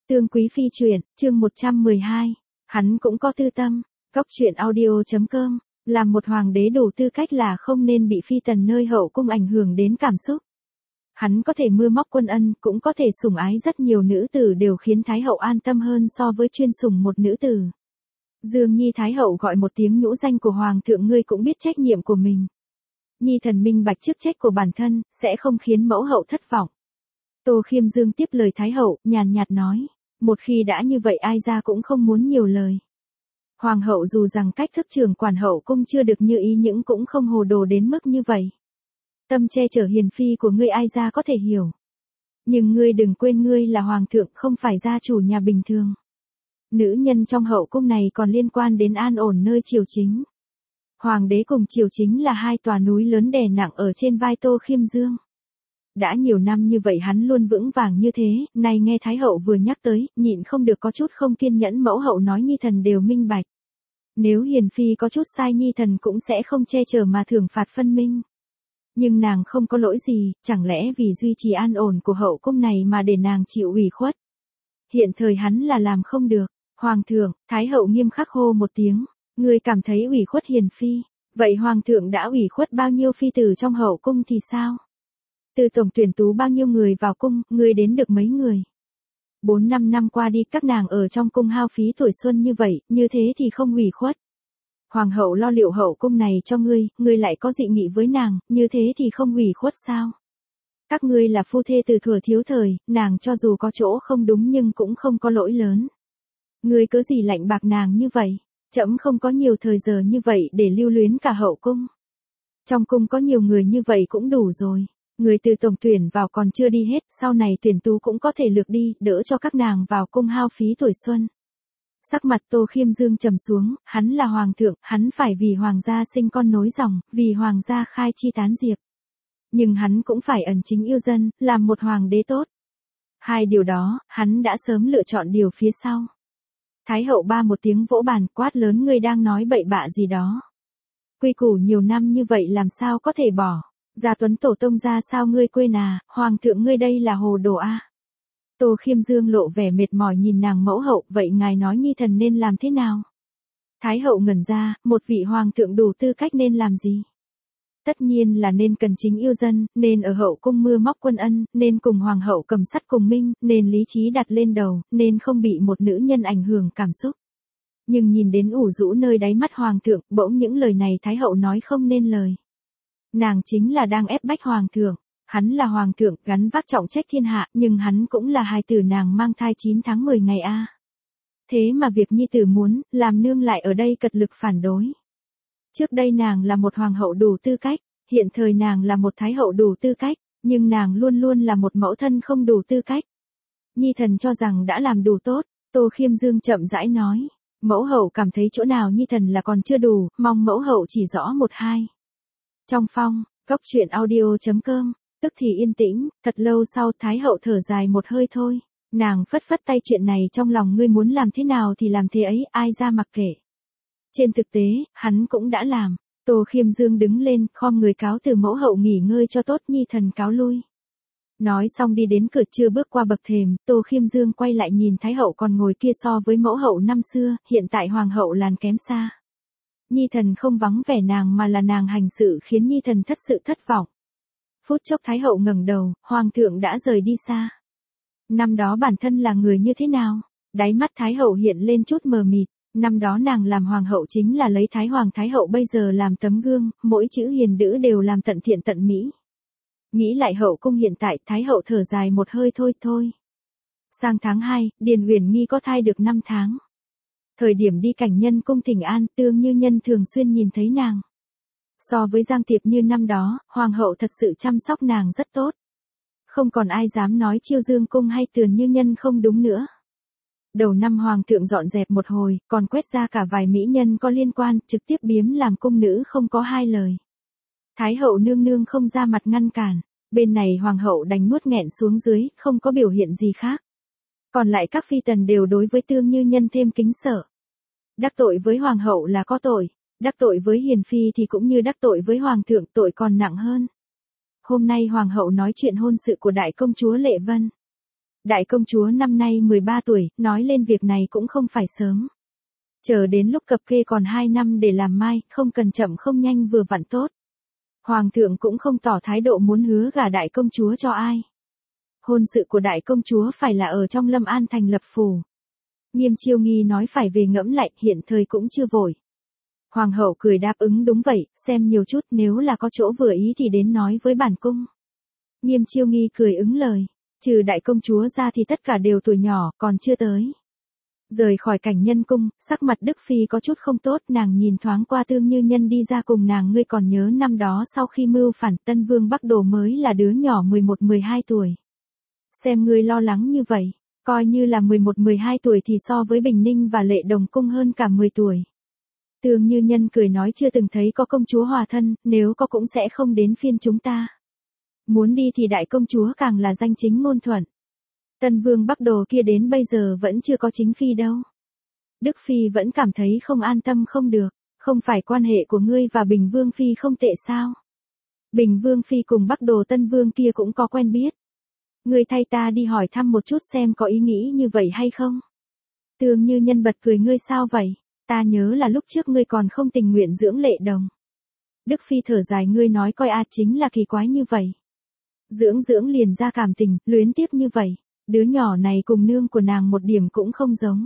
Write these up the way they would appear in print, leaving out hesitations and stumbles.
Tương Quý Phi truyện, chương 112. Hắn cũng có tư tâm. Cốc truyện audio.com. Làm một hoàng đế đủ tư cách là không nên bị phi tần nơi hậu cung ảnh hưởng đến cảm xúc. Hắn có thể mưa móc quân ân, cũng có thể sủng ái rất nhiều nữ tử, đều khiến Thái hậu an tâm hơn so với chuyên sủng một nữ tử. Dương Nhi Thái hậu gọi một tiếng nhũ danh của hoàng thượng, ngươi cũng biết trách nhiệm của mình. Nhi thần minh bạch chức trách của bản thân, sẽ không khiến mẫu hậu thất vọng. Tô Khiêm Dương tiếp lời Thái hậu, nhàn nhạt nói, một khi đã như vậy ai ra cũng không muốn nhiều lời. Hoàng hậu dù rằng cách thức trưởng quản hậu cung chưa được như ý nhưng cũng không hồ đồ đến mức như vậy. Tâm che chở hiền phi của ngươi ai ra có thể hiểu. Nhưng ngươi đừng quên ngươi là hoàng thượng, không phải gia chủ nhà bình thường. Nữ nhân trong hậu cung này còn liên quan đến an ổn nơi triều chính. Hoàng đế cùng triều chính là hai tòa núi lớn đè nặng ở trên vai Tô Khiêm Dương. Đã nhiều năm như vậy hắn luôn vững vàng như thế, nay nghe Thái hậu vừa nhắc tới, nhịn không được có chút không kiên nhẫn. Mẫu hậu nói Nhi thần đều minh bạch. Nếu hiền phi có chút sai Nhi thần cũng sẽ không che chở mà thưởng phạt phân minh. Nhưng nàng không có lỗi gì, chẳng lẽ vì duy trì an ổn của hậu cung này mà để nàng chịu ủy khuất. Hiện thời hắn là làm không được. Hoàng thượng, Thái hậu nghiêm khắc hô một tiếng, ngươi cảm thấy ủy khuất hiền phi, vậy hoàng thượng đã ủy khuất bao nhiêu phi tử trong hậu cung thì sao? Từ tổng tuyển tú bao nhiêu người vào cung, ngươi đến được mấy người? 4-5 năm qua đi các nàng ở trong cung hao phí tuổi xuân như vậy, như thế thì không ủy khuất. Hoàng hậu lo liệu hậu cung này cho ngươi lại có dị nghị với nàng, như thế thì không ủy khuất sao? Các ngươi là phu thê từ thuở thiếu thời, nàng cho dù có chỗ không đúng nhưng cũng không có lỗi lớn. Ngươi cớ gì lạnh bạc nàng như vậy? Trẫm không có nhiều thời giờ như vậy để lưu luyến cả hậu cung. Trong cung có nhiều người như vậy cũng đủ rồi. Người từ tổng tuyển vào còn chưa đi hết, sau này tuyển tú cũng có thể lược đi, đỡ cho các nàng vào cung hao phí tuổi xuân. Sắc mặt Tô Khiêm Dương trầm xuống, hắn là hoàng thượng, hắn phải vì hoàng gia sinh con nối dòng, vì hoàng gia khai chi tán diệp. Nhưng hắn cũng phải ẩn chính yêu dân, làm một hoàng đế tốt. Hai điều đó, hắn đã sớm lựa chọn điều phía sau. Thái hậu ba một tiếng vỗ bàn, quát lớn, ngươi đang nói bậy bạ gì đó. Quy củ nhiều năm như vậy làm sao có thể bỏ. Gia Tuấn tổ tông ra sao ngươi quên à, hoàng thượng ngươi đây là hồ đồ a. Tô Khiêm Dương lộ vẻ mệt mỏi nhìn nàng mẫu hậu, vậy ngài nói Nhi thần nên làm thế nào? Thái hậu ngẩn ra, một vị hoàng thượng đủ tư cách nên làm gì? Tất nhiên là nên cần chính yêu dân, nên ở hậu cung mưa móc quân ân, nên cùng hoàng hậu cầm sắt cùng minh, nên lý trí đặt lên đầu, nên không bị một nữ nhân ảnh hưởng cảm xúc. Nhưng nhìn đến ủ rũ nơi đáy mắt hoàng thượng, bỗng những lời này Thái hậu nói không nên lời. Nàng chính là đang ép bách hoàng thượng. Hắn là hoàng thượng, gánh vác trọng trách thiên hạ, nhưng hắn cũng là hài tử nàng mang thai 9 tháng 10 ngày a. Thế mà việc nhi tử muốn, làm nương lại ở đây cật lực phản đối. Trước đây nàng là một hoàng hậu đủ tư cách, hiện thời nàng là một thái hậu đủ tư cách, nhưng nàng luôn luôn là một mẫu thân không đủ tư cách. Nhi thần cho rằng đã làm đủ tốt, Tô Khiêm Dương chậm rãi nói. Mẫu hậu cảm thấy chỗ nào Nhi thần là còn chưa đủ, mong mẫu hậu chỉ rõ một hai. Trong phòng, Cốc truyện audio.com. Tức thì yên tĩnh, thật lâu sau Thái hậu thở dài một hơi thôi. Nàng phất phất tay, chuyện này trong lòng ngươi muốn làm thế nào thì làm thế ấy, ai ra mặc kệ. Trên thực tế, hắn cũng đã làm. Tô Khiêm Dương đứng lên, khom người cáo từ mẫu hậu nghỉ ngơi cho tốt, Nhi thần cáo lui. Nói xong đi đến cửa, chưa bước qua bậc thềm, Tô Khiêm Dương quay lại nhìn Thái hậu còn ngồi kia, so với mẫu hậu năm xưa, hiện tại hoàng hậu làn kém xa. Nhi thần không vắng vẻ nàng mà là nàng hành sự khiến Nhi thần thất sự thất vọng. Phút chốc Thái hậu ngẩng đầu, hoàng thượng đã rời đi xa. Năm đó bản thân là người như thế nào? Đáy mắt Thái hậu hiện lên chút mờ mịt. Năm đó nàng làm hoàng hậu chính là lấy Thái hoàng Thái hậu bây giờ làm tấm gương, mỗi chữ hiền đữ đều làm tận thiện tận mỹ. Nghĩ lại hậu cung hiện tại, Thái hậu thở dài một hơi, thôi. Sang tháng 2, Điền Uyển Nghi có thai được 5 tháng. Thời điểm đi cảnh nhân cung thỉnh an, Tương Như Nhân thường xuyên nhìn thấy nàng. So với Giang Tiệp như năm đó, hoàng hậu thật sự chăm sóc nàng rất tốt. Không còn ai dám nói Chiêu Dương cung hay Tường Như Nhân không đúng nữa. Đầu năm hoàng thượng dọn dẹp một hồi, còn quét ra cả vài mỹ nhân có liên quan, trực tiếp biếm làm cung nữ không có hai lời. Thái hậu nương nương không ra mặt ngăn cản, bên này hoàng hậu đành nuốt nghẹn xuống dưới, không có biểu hiện gì khác. Còn lại các phi tần đều đối với Tương Như Nhân thêm kính sợ. Đắc tội với hoàng hậu là có tội. Đắc tội với hiền phi thì cũng như đắc tội với hoàng thượng, tội còn nặng hơn. Hôm nay hoàng hậu nói chuyện hôn sự của đại công chúa Lệ Vân. Đại công chúa năm nay 13 tuổi, nói lên việc này cũng không phải sớm. Chờ đến lúc cập kê còn 2 năm để làm mai, không cần chậm không nhanh vừa vặn tốt. Hoàng thượng cũng không tỏ thái độ muốn hứa gả đại công chúa cho ai. Hôn sự của đại công chúa phải là ở trong Lâm An thành lập phủ. Nghiêm Chiêu Nghi nói phải về ngẫm lại, hiện thời cũng chưa vội. Hoàng hậu cười đáp ứng đúng vậy, xem nhiều chút, nếu là có chỗ vừa ý thì đến nói với bản cung. Nghiêm Chiêu Nghi cười ứng lời, trừ đại công chúa ra thì tất cả đều tuổi nhỏ, còn chưa tới. Rời khỏi cảnh nhân cung, sắc mặt Đức Phi có chút không tốt, nàng nhìn thoáng qua Tương Như Nhân đi ra cùng nàng, ngươi còn nhớ năm đó sau khi mưu phản Tân Vương Bắc Đồ mới là đứa nhỏ 11-12 tuổi. Xem ngươi lo lắng như vậy, coi như là 11-12 tuổi thì so với Bình Ninh và Lệ Đồng Cung hơn cả 10 tuổi. Tương Như Nhân cười nói chưa từng thấy có công chúa hòa thân, nếu có cũng sẽ không đến phiên chúng ta. Muốn đi thì đại công chúa càng là danh chính ngôn thuận. Tân Vương Bắc Đồ kia đến bây giờ vẫn chưa có chính phi đâu. Đức Phi vẫn cảm thấy không an tâm không được, không phải quan hệ của ngươi và Bình Vương Phi không tệ sao? Bình Vương Phi cùng Bắc Đồ Tân Vương kia cũng có quen biết. Ngươi thay ta đi hỏi thăm một chút xem có ý nghĩ như vậy hay không? Tương Như Nhân bật cười, ngươi sao vậy? Ta nhớ là lúc trước ngươi còn không tình nguyện dưỡng Lệ Đồng. Đức Phi thở dài, ngươi nói coi chính là kỳ quái như vậy. Dưỡng liền ra cảm tình, luyến tiếc như vậy. Đứa nhỏ này cùng nương của nàng một điểm cũng không giống.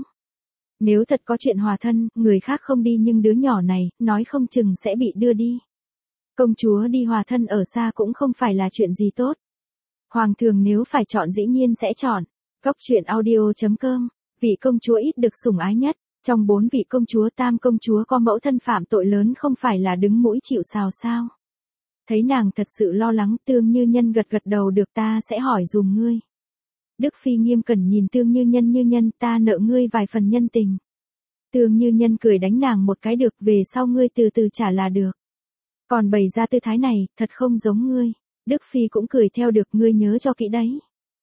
Nếu thật có chuyện hòa thân, người khác không đi nhưng đứa nhỏ này, nói không chừng sẽ bị đưa đi. Công chúa đi hòa thân ở xa cũng không phải là chuyện gì tốt. Hoàng thượng nếu phải chọn dĩ nhiên sẽ chọn. Góc truyện audio.com, vị công chúa ít được sủng ái nhất. Trong 4 vị công chúa, Tam công chúa có mẫu thân phạm tội lớn không phải là đứng mũi chịu sào sao. Thấy nàng thật sự lo lắng, Tương Như Nhân gật gật đầu, được, ta sẽ hỏi dùm ngươi. Đức Phi nghiêm cẩn nhìn Tương Như Nhân, ta nợ ngươi vài phần nhân tình. Tương Như Nhân cười đánh nàng một cái, được, về sau ngươi từ từ trả là được. Còn bày ra tư thái này, thật không giống ngươi. Đức Phi cũng cười theo, được, ngươi nhớ cho kỹ đấy.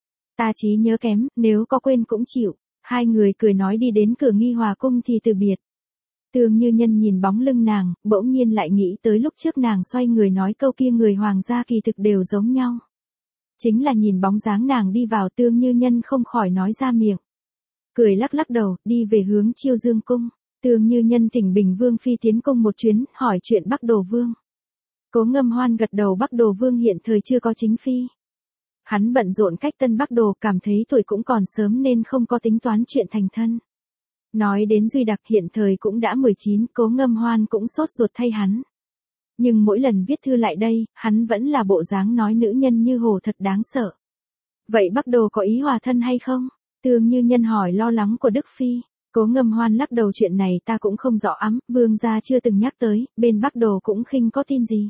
Ta trí nhớ kém, nếu có quên cũng chịu. Hai người cười nói đi đến cửa Nghi Hòa cung thì từ biệt. Tương Như Nhân nhìn bóng lưng nàng, bỗng nhiên lại nghĩ tới lúc trước nàng xoay người nói câu kia, người hoàng gia kỳ thực đều giống nhau. Chính là nhìn bóng dáng nàng đi vào, Tương Như Nhân không khỏi nói ra miệng. Cười lắc lắc đầu, đi về hướng Chiêu Dương cung. Tương Như Nhân thỉnh Bình Vương Phi tiến cung một chuyến, hỏi chuyện Bắc Đồ Vương. Cố Ngâm Hoan gật đầu, Bắc Đồ Vương hiện thời chưa có chính phi. Hắn bận rộn cách tân Bắc Đồ, cảm thấy tuổi cũng còn sớm nên không có tính toán chuyện thành thân. Nói đến Duy Đặc hiện thời cũng đã 19, Cố Ngâm Hoan cũng sốt ruột thay hắn. Nhưng mỗi lần viết thư lại đây, hắn vẫn là bộ dáng nói nữ nhân như hồ, thật đáng sợ. Vậy Bắc Đồ có ý hòa thân hay không? Tương Như Nhân hỏi lo lắng của Đức Phi. Cố Ngâm Hoan lắc đầu, chuyện này ta cũng không rõ ắm, vương gia chưa từng nhắc tới, bên Bắc Đồ cũng khinh có tin gì.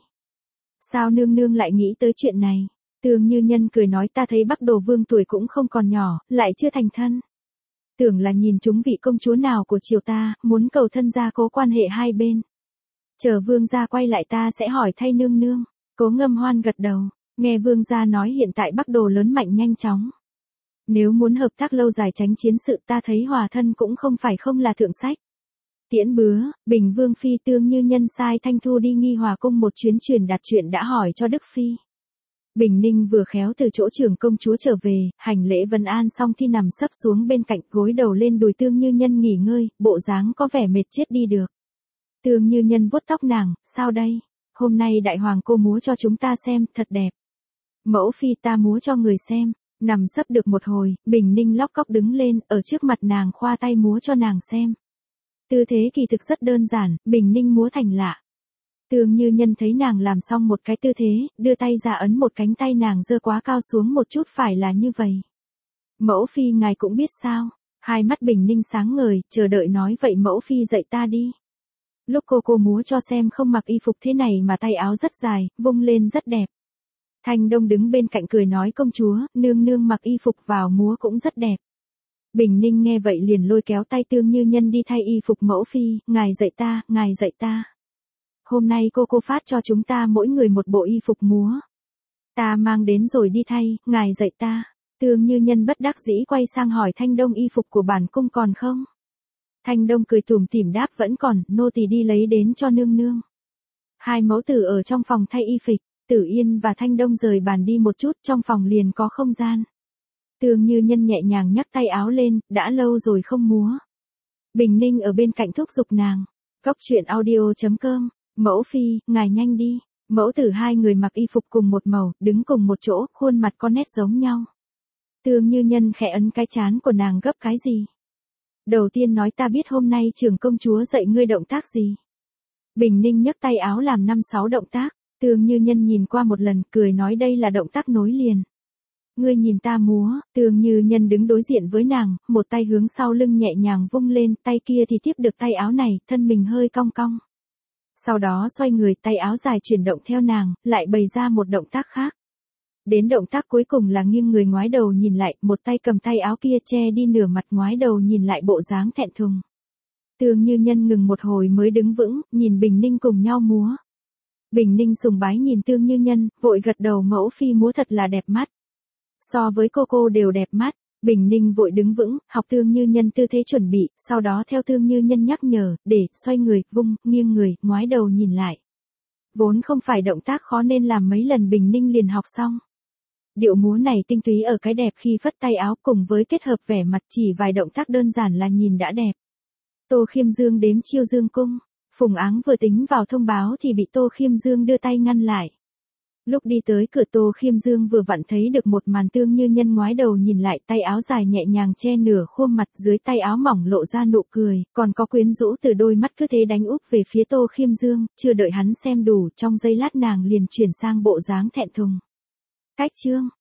Sao nương nương lại nghĩ tới chuyện này? Tương Như Nhân cười nói, ta thấy Bắc Đồ Vương tuổi cũng không còn nhỏ, lại chưa thành thân. Tưởng là nhìn chúng vị công chúa nào của triều ta, muốn cầu thân gia cố quan hệ hai bên. Chờ vương gia quay lại ta sẽ hỏi thay nương nương. Cố Ngâm Hoan gật đầu, nghe vương gia nói hiện tại Bắc Đồ lớn mạnh nhanh chóng. Nếu muốn hợp tác lâu dài tránh chiến sự, ta thấy hòa thân cũng không phải không là thượng sách. Tiễn bứa, Bình Vương Phi. Tương Như Nhân sai Thanh Thu đi Nghi Hòa cung một chuyến, truyền đạt chuyện đã hỏi cho Đức Phi. Bình Ninh vừa khéo từ chỗ trưởng công chúa trở về, hành lễ vân an xong thì nằm sấp xuống bên cạnh, gối đầu lên đùi Tương Như Nhân nghỉ ngơi, bộ dáng có vẻ mệt chết đi được. Tương Như Nhân vuốt tóc nàng, sao đây? Hôm nay đại hoàng cô múa cho chúng ta xem, thật đẹp. Mẫu phi, ta múa cho người xem. Nằm sấp được một hồi, Bình Ninh lóc cóc đứng lên, ở trước mặt nàng khoa tay múa cho nàng xem. Tư thế kỳ thực rất đơn giản, Bình Ninh múa thành lạ. Tương Như Nhân thấy nàng làm xong một cái tư thế, đưa tay ra ấn một cánh tay nàng giơ quá cao xuống một chút, phải là như vậy. Mẫu phi ngài cũng biết sao? Hai mắt Bình Ninh sáng ngời, chờ đợi nói, vậy mẫu phi dạy ta đi. Lúc cô múa cho xem không mặc y phục thế này mà tay áo rất dài, vung lên rất đẹp. Thanh Đông đứng bên cạnh cười nói, công chúa, nương nương mặc y phục vào múa cũng rất đẹp. Bình Ninh nghe vậy liền lôi kéo tay Tương Như Nhân đi thay y phục. Mẫu phi, ngài dạy ta. Hôm nay cô phát cho chúng ta mỗi người một bộ y phục múa. Ta mang đến rồi đi thay, ngài dạy ta. Tương Như Nhân bất đắc dĩ quay sang hỏi Thanh Đông, y phục của bản cung còn không? Thanh Đông cười tủm tỉm đáp, vẫn còn, nô tỳ đi lấy đến cho nương nương. Hai mẫu tử ở trong phòng thay y phục. Tử Yên và Thanh Đông rời bàn đi một chút, trong phòng liền có không gian. Tương Như Nhân nhẹ nhàng nhắc tay áo lên, đã lâu rồi không múa. Bình Ninh ở bên cạnh thúc giục nàng. Cốc truyện audio.com, mẫu phi, ngài nhanh đi. Mẫu tử hai người mặc y phục cùng một màu, đứng cùng một chỗ, khuôn mặt có nét giống nhau. Tương Như Nhân khẽ ấn cái trán của nàng, gấp cái gì? Đầu tiên nói ta biết hôm nay trưởng công chúa dạy ngươi động tác gì. Bình Ninh nhấc tay áo làm 5-6 động tác, Tương Như Nhân nhìn qua một lần, cười nói đây là động tác nối liền. Ngươi nhìn ta múa, Tương Như Nhân đứng đối diện với nàng, một tay hướng sau lưng nhẹ nhàng vung lên, tay kia thì tiếp được tay áo này, thân mình hơi cong cong. Sau đó xoay người, tay áo dài chuyển động theo nàng, lại bày ra một động tác khác. Đến động tác cuối cùng là nghiêng người ngoái đầu nhìn lại, một tay cầm tay áo kia che đi nửa mặt, ngoái đầu nhìn lại bộ dáng thẹn thùng. Tương Như Nhân ngừng một hồi mới đứng vững, nhìn Bình Ninh cùng nhau múa. Bình Ninh sùng bái nhìn Tương Như Nhân, vội gật đầu, mẫu phi múa thật là đẹp mắt. So với cô đều đẹp mắt. Bình Ninh vội đứng vững, học Tương Như Nhân tư thế chuẩn bị, sau đó theo Tương Như Nhân nhắc nhở, để, xoay người, vung, nghiêng người, ngoái đầu nhìn lại. Vốn không phải động tác khó nên làm mấy lần Bình Ninh liền học xong. Điệu múa này tinh túy ở cái đẹp khi phất tay áo cùng với kết hợp vẻ mặt, chỉ vài động tác đơn giản là nhìn đã đẹp. Tô Khiêm Dương đếm chiêu dương cung, Phùng Áng vừa tính vào thông báo thì bị Tô Khiêm Dương đưa tay ngăn lại. Lúc đi tới cửa, Tô Khiêm Dương vừa vặn thấy được một màn. Tương Như Nhân ngoái đầu nhìn lại, tay áo dài nhẹ nhàng che nửa khuôn mặt, dưới tay áo mỏng lộ ra nụ cười, còn có quyến rũ từ đôi mắt cứ thế đánh úp về phía Tô Khiêm Dương, chưa đợi hắn xem đủ, trong giây lát nàng liền chuyển sang bộ dáng thẹn thùng. Cách chương